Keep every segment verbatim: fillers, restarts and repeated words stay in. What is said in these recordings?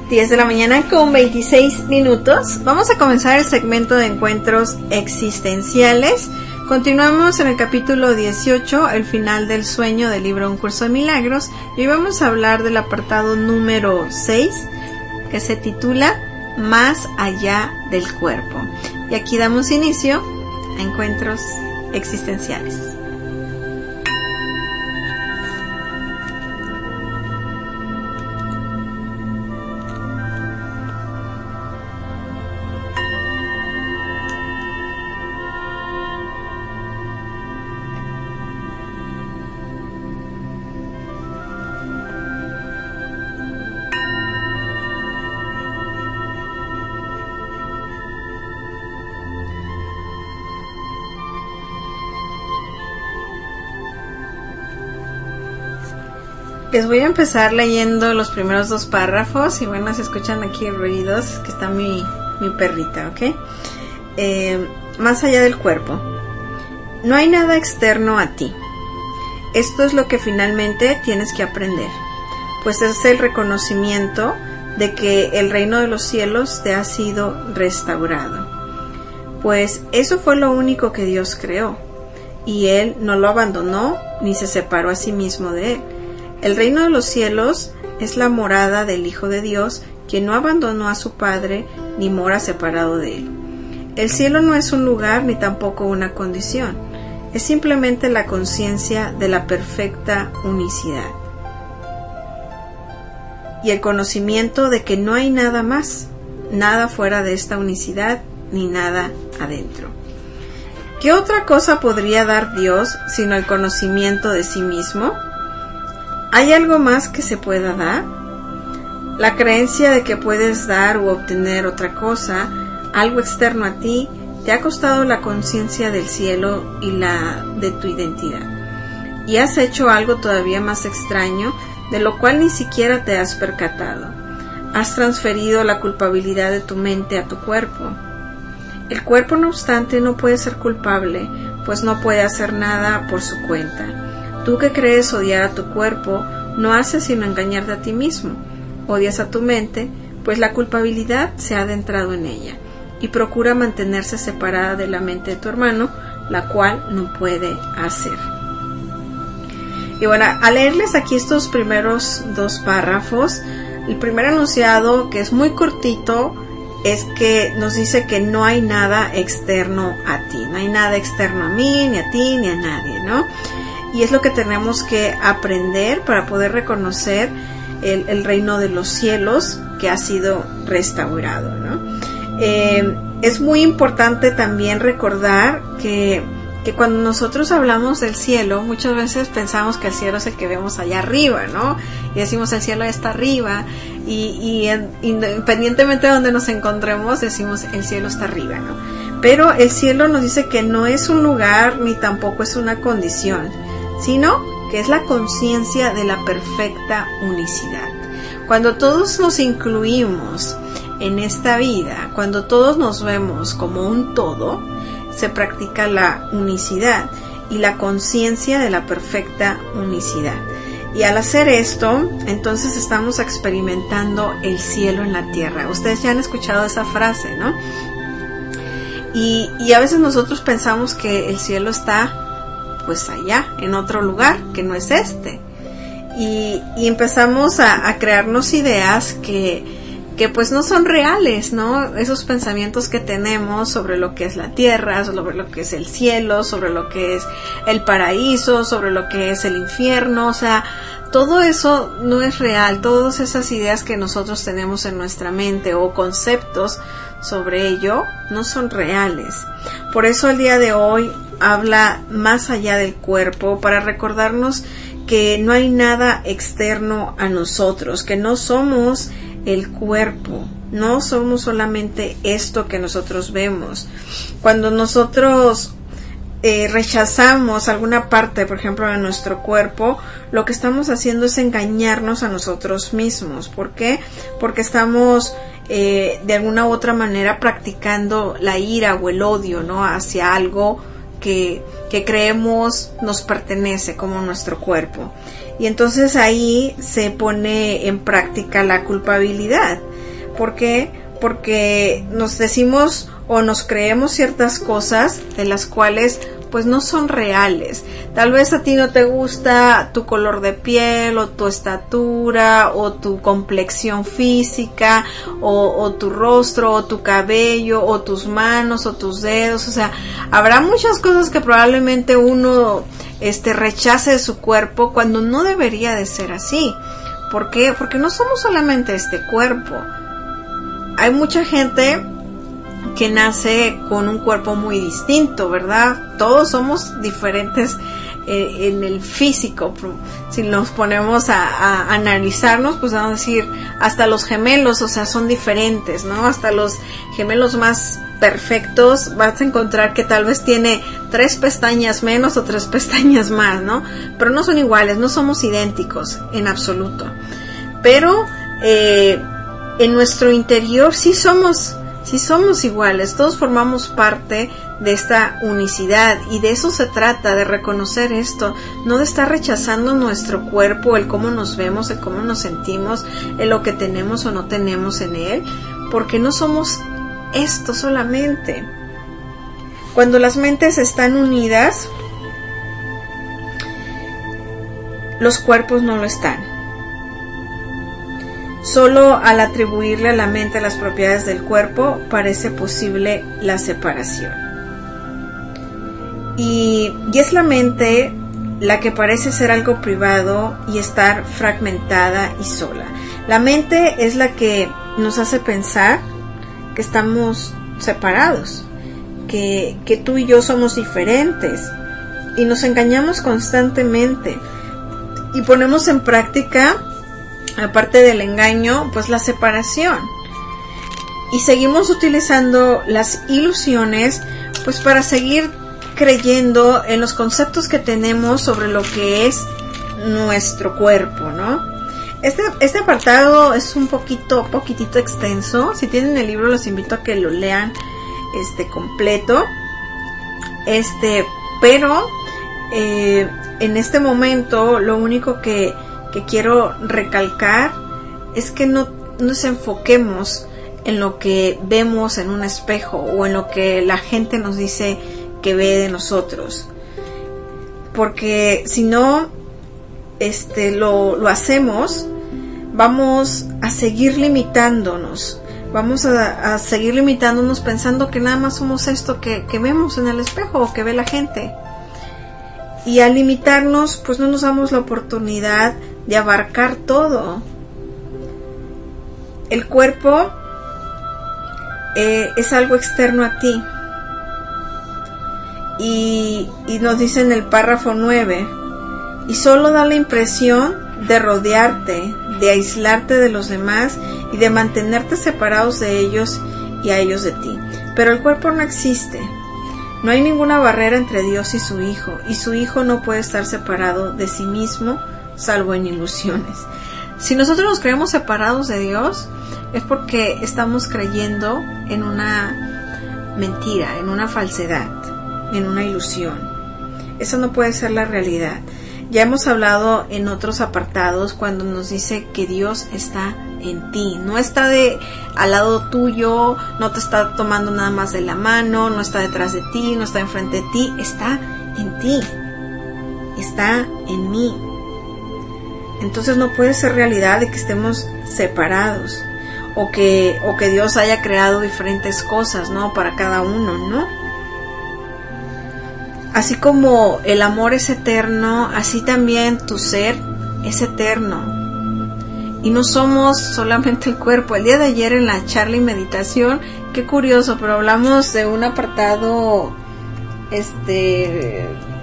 diez de la mañana con veintiséis minutos. Vamos a comenzar el segmento de encuentros existenciales. Continuamos en el capítulo dieciocho, el final del sueño del libro Un Curso de Milagros. Y hoy vamos a hablar del apartado número seis, que se titula Más allá del cuerpo. Y aquí damos inicio a encuentros existenciales. Les voy a empezar leyendo los primeros dos párrafos y bueno, se escuchan aquí ruidos, que está mi, mi perrita, ¿ok? Eh, más allá del cuerpo. No hay nada externo a ti. Esto es lo que finalmente tienes que aprender, pues es el reconocimiento de que el reino de los cielos te ha sido restaurado. Pues eso fue lo único que Dios creó, y Él no lo abandonó ni se separó a sí mismo de Él. El reino de los cielos es la morada del Hijo de Dios, quien no abandonó a su Padre ni mora separado de Él. El cielo no es un lugar ni tampoco una condición, es simplemente la conciencia de la perfecta unicidad y el conocimiento de que no hay nada más, nada fuera de esta unicidad ni nada adentro. ¿Qué otra cosa podría dar Dios sino el conocimiento de sí mismo? ¿Hay algo más que se pueda dar? La creencia de que puedes dar u obtener otra cosa, algo externo a ti, te ha costado la conciencia del cielo y la de tu identidad. Y has hecho algo todavía más extraño, de lo cual ni siquiera te has percatado. Has transferido la culpabilidad de tu mente a tu cuerpo. El cuerpo, no obstante, no puede ser culpable, pues no puede hacer nada por su cuenta. Tú que crees odiar a tu cuerpo, no haces sino engañarte a ti mismo. Odias a tu mente, pues la culpabilidad se ha adentrado en ella, y procura mantenerse separada de la mente de tu hermano, la cual no puede hacer. Y bueno, al leerles aquí estos primeros dos párrafos, el primer enunciado, que es muy cortito, es que nos dice que no hay nada externo a ti, no hay nada externo a mí, ni a ti, ni a nadie, ¿no? Y es lo que tenemos que aprender para poder reconocer el, el reino de los cielos que ha sido restaurado, ¿no? Eh, es muy importante también recordar que, que cuando nosotros hablamos del cielo, muchas veces pensamos que el cielo es el que vemos allá arriba, ¿no? Y decimos el cielo está arriba, y, y en, independientemente de donde nos encontremos, decimos el cielo está arriba, ¿no? Pero el cielo nos dice que no es un lugar ni tampoco es una condición, sino que es la conciencia de la perfecta unicidad. Cuando todos nos incluimos en esta vida, cuando todos nos vemos como un todo, se practica la unicidad y la conciencia de la perfecta unicidad. Y al hacer esto, entonces estamos experimentando el cielo en la tierra. Ustedes ya han escuchado esa frase, ¿no? Y, y a veces nosotros pensamos que el cielo está pues allá, en otro lugar, que no es este. Y, y empezamos a, a crearnos ideas que, que pues no son reales, ¿no? Esos pensamientos que tenemos sobre lo que es la tierra, sobre lo que es el cielo, sobre lo que es el paraíso, sobre lo que es el infierno, o sea, todo eso no es real. Todas esas ideas que nosotros tenemos en nuestra mente o conceptos sobre ello no son reales. Por eso el día de hoy habla más allá del cuerpo, para recordarnos que no hay nada externo a nosotros, que no somos el cuerpo, no somos solamente esto que nosotros vemos. Cuando nosotros eh, rechazamos alguna parte, por ejemplo, de nuestro cuerpo, lo que estamos haciendo es engañarnos a nosotros mismos. ¿Por qué? Porque estamos eh, de alguna u otra manera practicando la ira o el odio, ¿no?, hacia algo que, que creemos nos pertenece, como nuestro cuerpo. Y entonces ahí se pone en práctica la culpabilidad. ¿Por qué? Porque nos decimos o nos creemos ciertas cosas de las cuales pues no son reales. Tal vez a ti no te gusta tu color de piel, o tu estatura, o tu complexión física, o, o tu rostro, o tu cabello, o tus manos, o tus dedos. O sea, habrá muchas cosas que probablemente uno este, rechace de su cuerpo cuando no debería de ser así. ¿Por qué? Porque no somos solamente este cuerpo. Hay mucha gente que nace con un cuerpo muy distinto, ¿verdad? Todos somos diferentes eh, en el físico. Si nos ponemos a, a analizarnos, pues vamos a decir, hasta los gemelos, o sea, son diferentes, ¿no? Hasta los gemelos más perfectos vas a encontrar que tal vez tiene tres pestañas menos o tres pestañas más, ¿no? Pero no son iguales, no somos idénticos en absoluto. Pero eh, en nuestro interior sí somos Sí somos iguales, todos formamos parte de esta unicidad, y de eso se trata, de reconocer esto, no de estar rechazando nuestro cuerpo, el cómo nos vemos, el cómo nos sentimos, el lo que tenemos o no tenemos en él, porque no somos esto solamente. Cuando las mentes están unidas, los cuerpos no lo están. Solo al atribuirle a la mente las propiedades del cuerpo parece posible la separación. Y, y es la mente la que parece ser algo privado y estar fragmentada y sola. La mente es la que nos hace pensar que estamos separados, que, que tú y yo somos diferentes, y nos engañamos constantemente y ponemos en práctica, aparte del engaño, pues la separación. Y seguimos utilizando las ilusiones pues para seguir creyendo en los conceptos que tenemos sobre lo que es nuestro cuerpo, ¿no? Este, este apartado es un poquito, poquitito extenso. Si tienen el libro, los invito a que lo lean este completo. Este, pero eh, en este momento lo único que que quiero recalcar es que no nos enfoquemos en lo que vemos en un espejo o en lo que la gente nos dice que ve de nosotros, porque si no este lo, lo hacemos, vamos a seguir limitándonos, vamos a, a seguir limitándonos pensando que nada más somos esto que, que vemos en el espejo o que ve la gente. Y al limitarnos, pues no nos damos la oportunidad de abarcar todo. El cuerpo eh, es algo externo a ti. Y, y nos dice en el párrafo nueve, y solo da la impresión de rodearte, de aislarte de los demás y de mantenerte separados de ellos y a ellos de ti. Pero el cuerpo no existe. No hay ninguna barrera entre Dios y su Hijo, y su Hijo no puede estar separado de sí mismo, salvo en ilusiones. Si nosotros nos creemos separados de Dios, es porque estamos creyendo en una mentira, en una falsedad, en una ilusión. Eso no puede ser la realidad. Ya hemos hablado en otros apartados cuando nos dice que Dios está en ti, no está de al lado tuyo, no te está tomando nada más de la mano, no está detrás de ti, no está enfrente de ti, está en ti, está en mí. Entonces no puede ser realidad de que estemos separados o que o que Dios haya creado diferentes cosas, ¿no? Para cada uno, ¿no? Así como el amor es eterno, así también tu ser es eterno. Y no somos solamente el cuerpo. El día de ayer en la charla y meditación, qué curioso, pero hablamos de un apartado este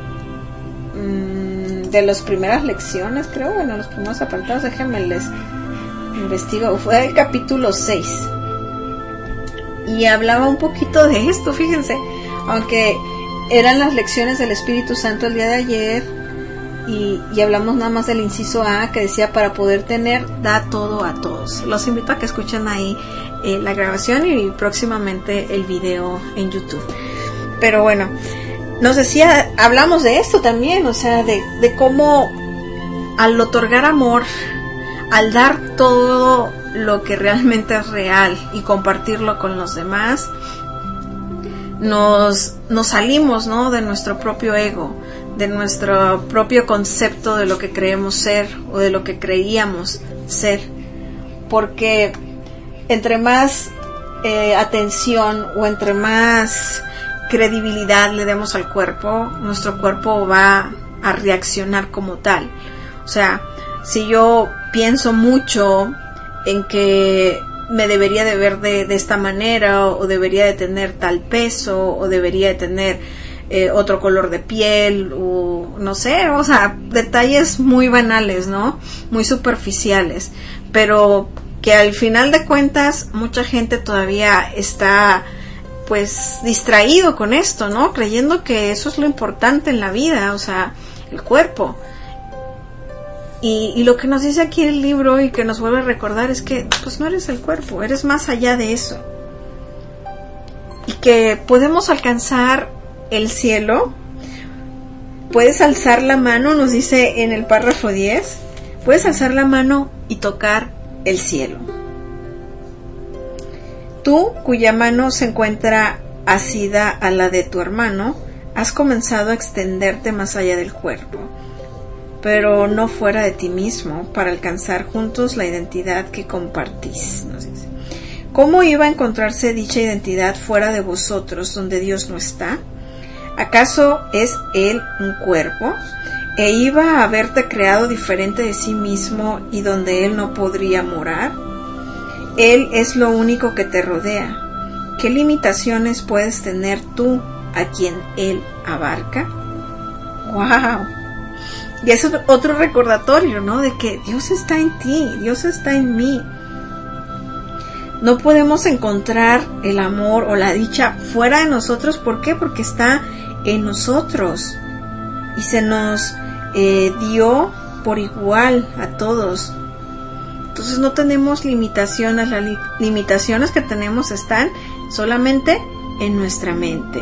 de las primeras lecciones, creo, bueno, los primeros apartados, déjenme les investigo, fue el capítulo seis. Y hablaba un poquito de esto, fíjense, aunque eran las lecciones del Espíritu Santo el día de ayer. Y, y hablamos nada más del inciso A, que decía, para poder tener, da todo a todos. Los invito a que escuchen ahí eh, la grabación y próximamente el video en YouTube. Pero bueno, nos decía, hablamos de esto también, o sea, de, de cómo al otorgar amor, al dar todo lo que realmente es real y compartirlo con los demás, nos, nos salimos, ¿no?, de nuestro propio ego, de nuestro propio concepto de lo que creemos ser o de lo que creíamos ser, porque entre más eh, atención o entre más credibilidad le demos al cuerpo, nuestro cuerpo va a reaccionar como tal. O sea, si yo pienso mucho en que me debería de ver de, de esta manera, o debería de tener tal peso, o debería de tener eh, otro color de piel, o no sé, o sea, detalles muy banales, ¿no? Muy superficiales, pero que al final de cuentas mucha gente todavía está pues distraído con esto, ¿no? Creyendo que eso es lo importante en la vida, o sea, el cuerpo. Y, y lo que nos dice aquí el libro y que nos vuelve a recordar es que pues no eres el cuerpo, eres más allá de eso. Y que podemos alcanzar el cielo. Puedes alzar la mano, nos dice en el párrafo diez, puedes alzar la mano y tocar el cielo. Tú, cuya mano se encuentra asida a la de tu hermano, has comenzado a extenderte más allá del cuerpo, pero no fuera de ti mismo, para alcanzar juntos la identidad que compartís. Nos dice. ¿Cómo iba a encontrarse dicha identidad fuera de vosotros, donde Dios no está? ¿Acaso es Él un cuerpo? ¿E iba a haberte creado diferente de sí mismo y donde Él no podría morar? Él es lo único que te rodea. ¿Qué limitaciones puedes tener tú a quien Él abarca? ¡Wow! Y es otro recordatorio, ¿no? De que Dios está en ti, Dios está en mí. No podemos encontrar el amor o la dicha fuera de nosotros. ¿Por qué? Porque está en nosotros. Y se nos eh, dio por igual a todos. Entonces no tenemos limitaciones, las li- limitaciones que tenemos están solamente en nuestra mente.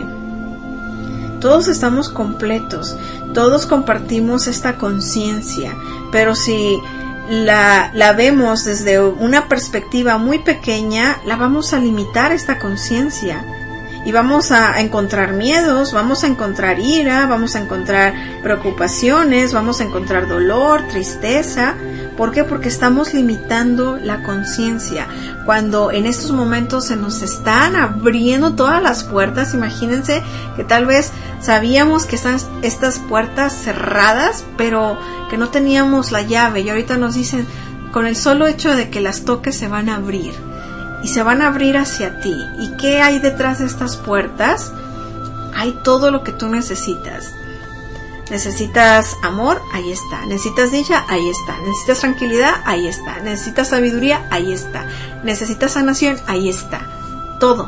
Todos estamos completos, todos compartimos esta conciencia, pero si la, la vemos desde una perspectiva muy pequeña, la vamos a limitar esta conciencia. Y vamos a encontrar miedos, vamos a encontrar ira, vamos a encontrar preocupaciones, vamos a encontrar dolor, tristeza. ¿Por qué? Porque estamos limitando la conciencia. Cuando en estos momentos se nos están abriendo todas las puertas, imagínense que tal vez sabíamos que están estas puertas cerradas, pero que no teníamos la llave. Y ahorita nos dicen, con el solo hecho de que las toques se van a abrir. Y se van a abrir hacia ti. ¿Y qué hay detrás de estas puertas? Hay todo lo que tú necesitas. Necesitas amor, ahí está. Necesitas dicha, ahí está. Necesitas tranquilidad, ahí está. Necesitas sabiduría, ahí está. Necesitas sanación, ahí está. Todo.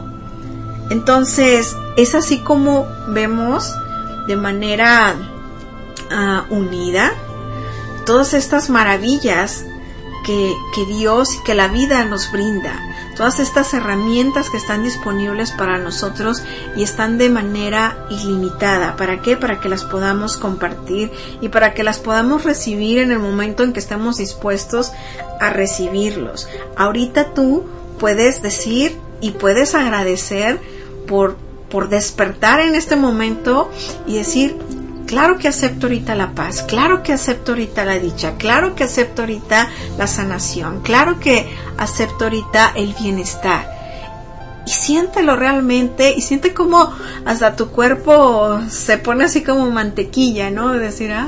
Entonces, es así como vemos de manera uh, unida todas estas maravillas que, que Dios y que la vida nos brinda. Todas estas herramientas que están disponibles para nosotros y están de manera ilimitada. ¿Para qué? Para que las podamos compartir y para que las podamos recibir en el momento en que estemos dispuestos a recibirlos. Ahorita tú puedes decir y puedes agradecer por, por despertar en este momento y decir, claro que acepto ahorita la paz, claro que acepto ahorita la dicha, claro que acepto ahorita la sanación, claro que acepto ahorita el bienestar. Y siéntelo realmente, y siente como hasta tu cuerpo se pone así como mantequilla, ¿no? De decir, ah,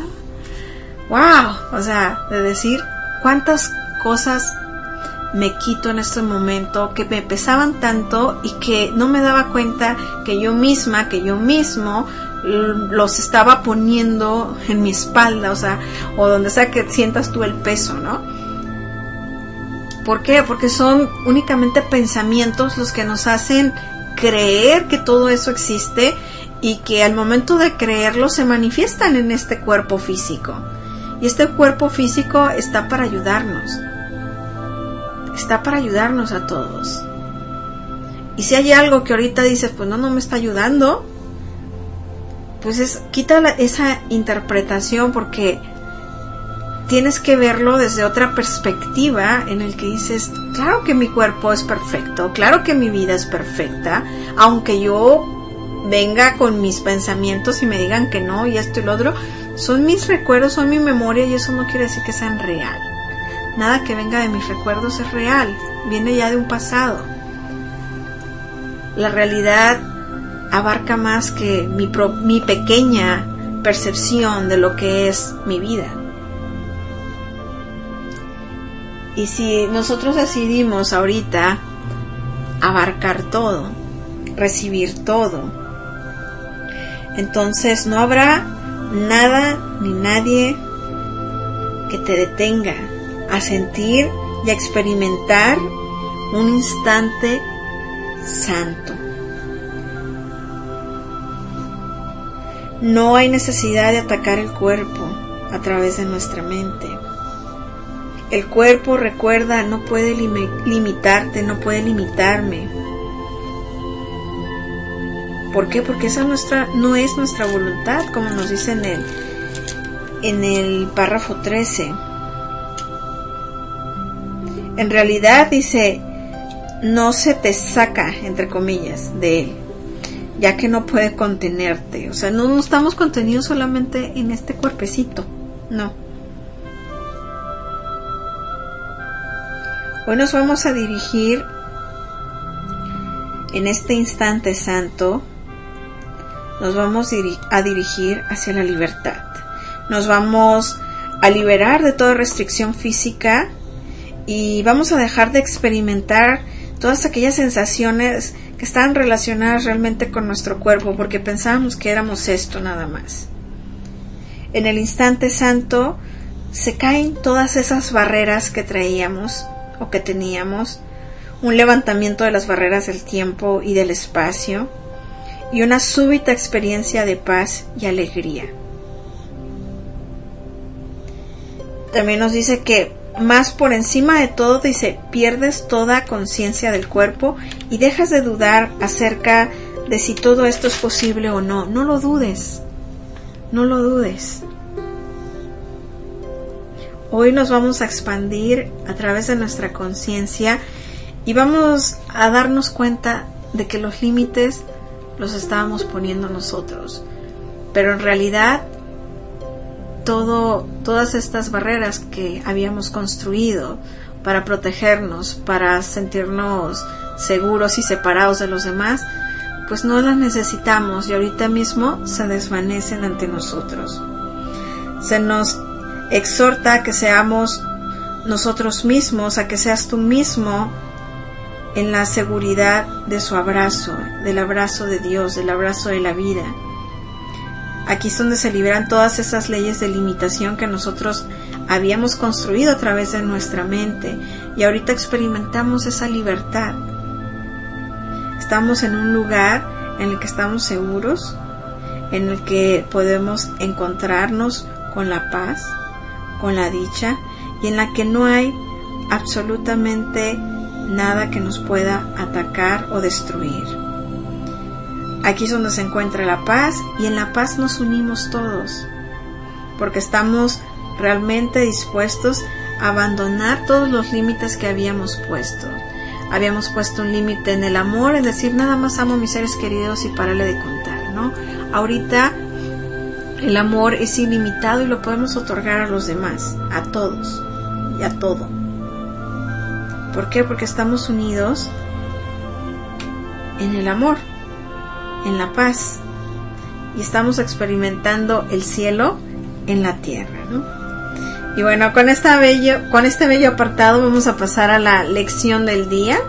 wow, o sea, de decir cuántas cosas me quito en este momento que me pesaban tanto y que no me daba cuenta que yo misma, que yo mismo los estaba poniendo en mi espalda, o sea, o donde sea que sientas tú el peso, ¿no? ¿Por qué? Porque son únicamente pensamientos los que nos hacen creer que todo eso existe y que al momento de creerlo se manifiestan en este cuerpo físico. Y este cuerpo físico está para ayudarnos. Está para ayudarnos a todos. Y si hay algo que ahorita dices, pues no, no me está ayudando, pues es, quita la, esa interpretación, porque tienes que verlo desde otra perspectiva en el que dices, claro que mi cuerpo es perfecto, claro que mi vida es perfecta, aunque yo venga con mis pensamientos y me digan que no y esto y lo otro, son mis recuerdos, son mi memoria y eso no quiere decir que sean real. Nada que venga de mis recuerdos es real, viene ya de un pasado. La realidad abarca más que mi, pro, mi pequeña percepción de lo que es mi vida. Y si nosotros decidimos ahorita abarcar todo, recibir todo, entonces no habrá nada ni nadie que te detenga a sentir y a experimentar un instante santo. No hay necesidad de atacar el cuerpo a través de nuestra mente. El cuerpo, recuerda, no puede lim- limitarte, no puede limitarme. ¿Por qué? Porque esa nuestra, no es nuestra voluntad, como nos dice en el, en el párrafo trece. En realidad dice, no se te saca, entre comillas, de él, ya que no puede contenerte. O sea, no, no estamos contenidos solamente en este cuerpecito, no. Hoy nos vamos a dirigir en este instante santo, nos vamos a dirigir hacia la libertad. Nos vamos a liberar de toda restricción física y vamos a dejar de experimentar todas aquellas sensaciones que están relacionadas realmente con nuestro cuerpo, porque pensábamos que éramos esto nada más. En el instante santo se caen todas esas barreras que traíamos o que teníamos, un levantamiento de las barreras del tiempo y del espacio, y una súbita experiencia de paz y alegría. También nos dice que más por encima de todo, dice, pierdes toda conciencia del cuerpo y dejas de dudar acerca de si todo esto es posible o no. No lo dudes, no lo dudes. Hoy nos vamos a expandir a través de nuestra conciencia y vamos a darnos cuenta de que los límites los estábamos poniendo nosotros. Pero en realidad, todo, todas estas barreras que habíamos construido para protegernos, para sentirnos seguros y separados de los demás, pues no las necesitamos y ahorita mismo se desvanecen ante nosotros. Se nos exhorta a que seamos nosotros mismos, a que seas tú mismo en la seguridad de su abrazo, del abrazo de Dios, del abrazo de la vida. Aquí es donde se liberan todas esas leyes de limitación que nosotros habíamos construido a través de nuestra mente y ahorita experimentamos esa libertad. Estamos en un lugar en el que estamos seguros, en el que podemos encontrarnos con la paz, con la dicha y en la que no hay absolutamente nada que nos pueda atacar o destruir. Aquí es donde se encuentra la paz y en la paz nos unimos todos porque estamos realmente dispuestos a abandonar todos los límites que habíamos puesto. Habíamos puesto un límite en el amor, es decir, nada más amo a mis seres queridos y párale de contar, ¿no? Ahorita el amor es ilimitado y lo podemos otorgar a los demás, a todos y a todo. ¿Por qué? Porque estamos unidos en el amor, en la paz, y estamos experimentando el cielo en la tierra, ¿no? Y bueno, con esta bello, con este bello apartado vamos a pasar a la lección del día.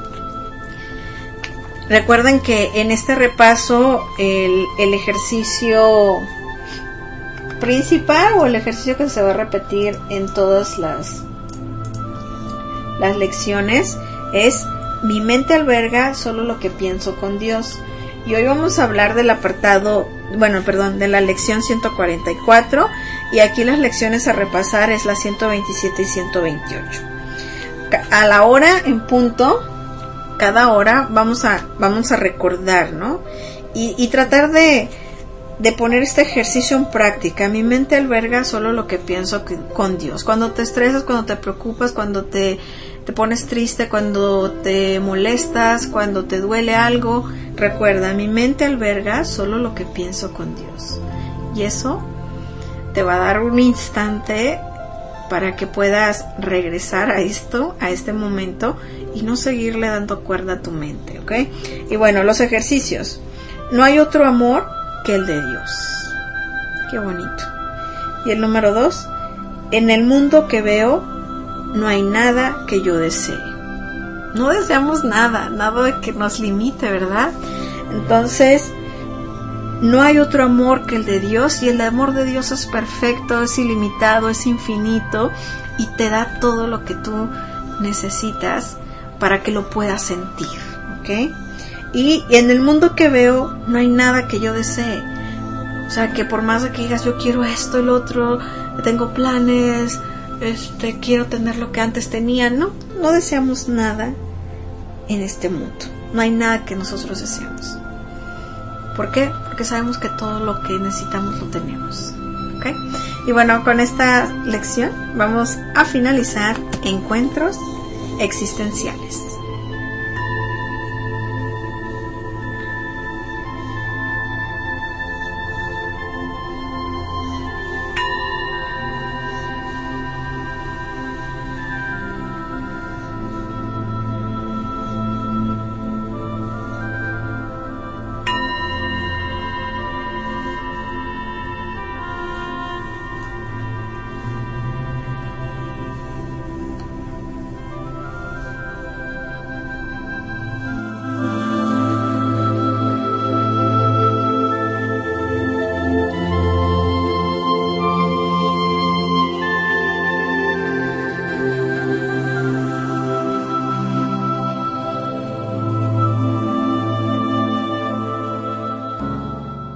Recuerden que en este repaso el, el ejercicio principal o el ejercicio que se va a repetir en todas las las lecciones es: mi mente alberga solo lo que pienso con Dios. Y hoy vamos a hablar del apartado, bueno, perdón, de la lección ciento cuarenta y cuatro, y aquí las lecciones a repasar es la ciento veintisiete y ciento veintiocho. A la hora en punto, cada hora vamos a vamos a recordar, ¿no? Y, y tratar de de poner este ejercicio en práctica. Mi mente alberga solo lo que pienso que, con Dios. Cuando te estresas, cuando te preocupas, cuando te, te pones triste, cuando te molestas, cuando te duele algo, recuerda, mi mente alberga solo lo que pienso con Dios. Y eso te va a dar un instante para que puedas regresar a esto, a este momento, y no seguirle dando cuerda a tu mente, ¿ok? Y bueno, los ejercicios. No hay otro amor que el de Dios. Qué bonito. Y el número dos, en el mundo que veo, no hay nada que yo desee. No deseamos nada, nada de que nos limite, ¿verdad? Entonces, no hay otro amor que el de Dios, y el amor de Dios es perfecto, es ilimitado, es infinito, y te da todo lo que tú necesitas para que lo puedas sentir, ¿ok? Y en el mundo que veo no hay nada que yo desee. O sea, que por más de que digas yo quiero esto y lo otro, tengo planes, este, quiero tener lo que antes tenía, no, no deseamos nada en este mundo. No hay nada que nosotros deseamos. ¿Por qué? Porque sabemos que todo lo que necesitamos lo tenemos. ¿Ok? Y bueno, con esta lección vamos a finalizar Encuentros Existenciales.